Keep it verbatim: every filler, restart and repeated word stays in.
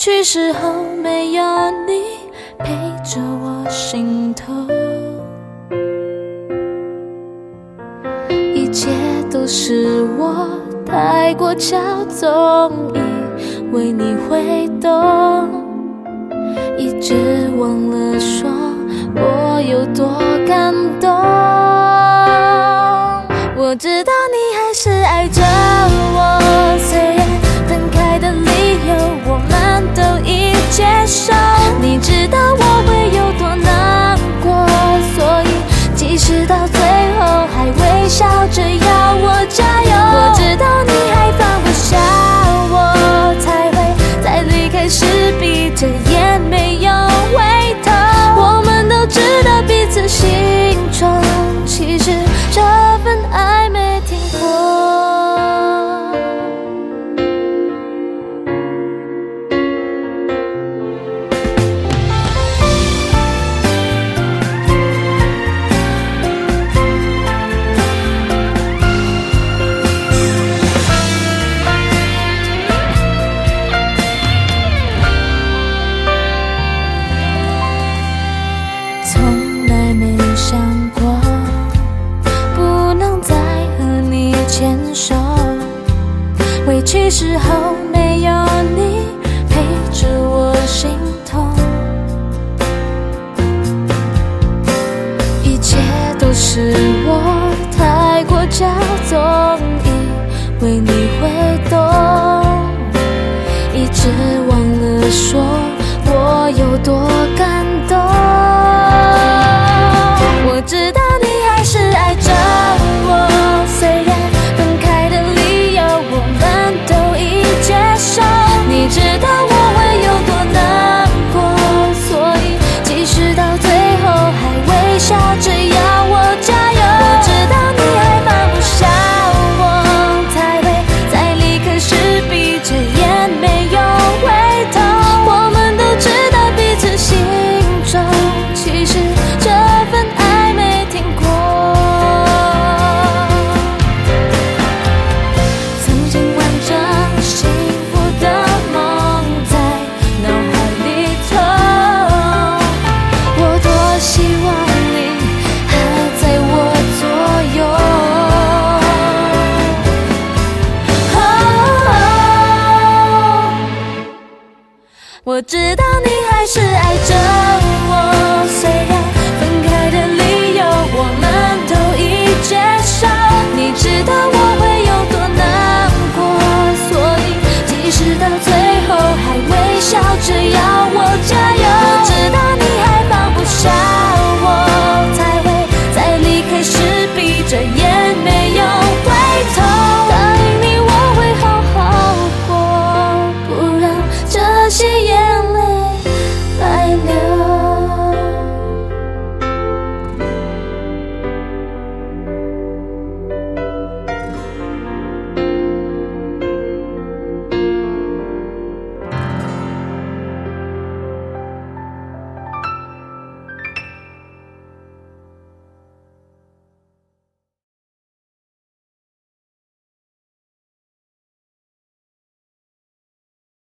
去时候没有你陪着我心头，一切都是我太过骄纵，以为你会懂，一直忘了说我有多感动。我知道你还是爱着我，虽然分开的理由我们都已接受，你知道我会有多难过，所以即使到最后还微笑着要我加油。我知道你还放不下我，才会在离开时闭着眼没有回头。我们都知道彼此心中其实这份爱没停过。从来没想过不能再和你牵手，委屈时候没有你陪着我心痛，一切都是我太过骄纵，以为你会懂，一直忘了说我有多感动。我知道你还是爱着我，虽然分开的理由我们都已接受，你知道我会有多难过，所以即使到最后还微笑着要我加油。我知道你还放不下我，才会在离开时闭着眼没有回头。我们都知道彼此心中其实这份爱没停过，曾经完整幸福的梦在脑海里头，我多希望你还在我左右。哦，我知道你还是爱着我，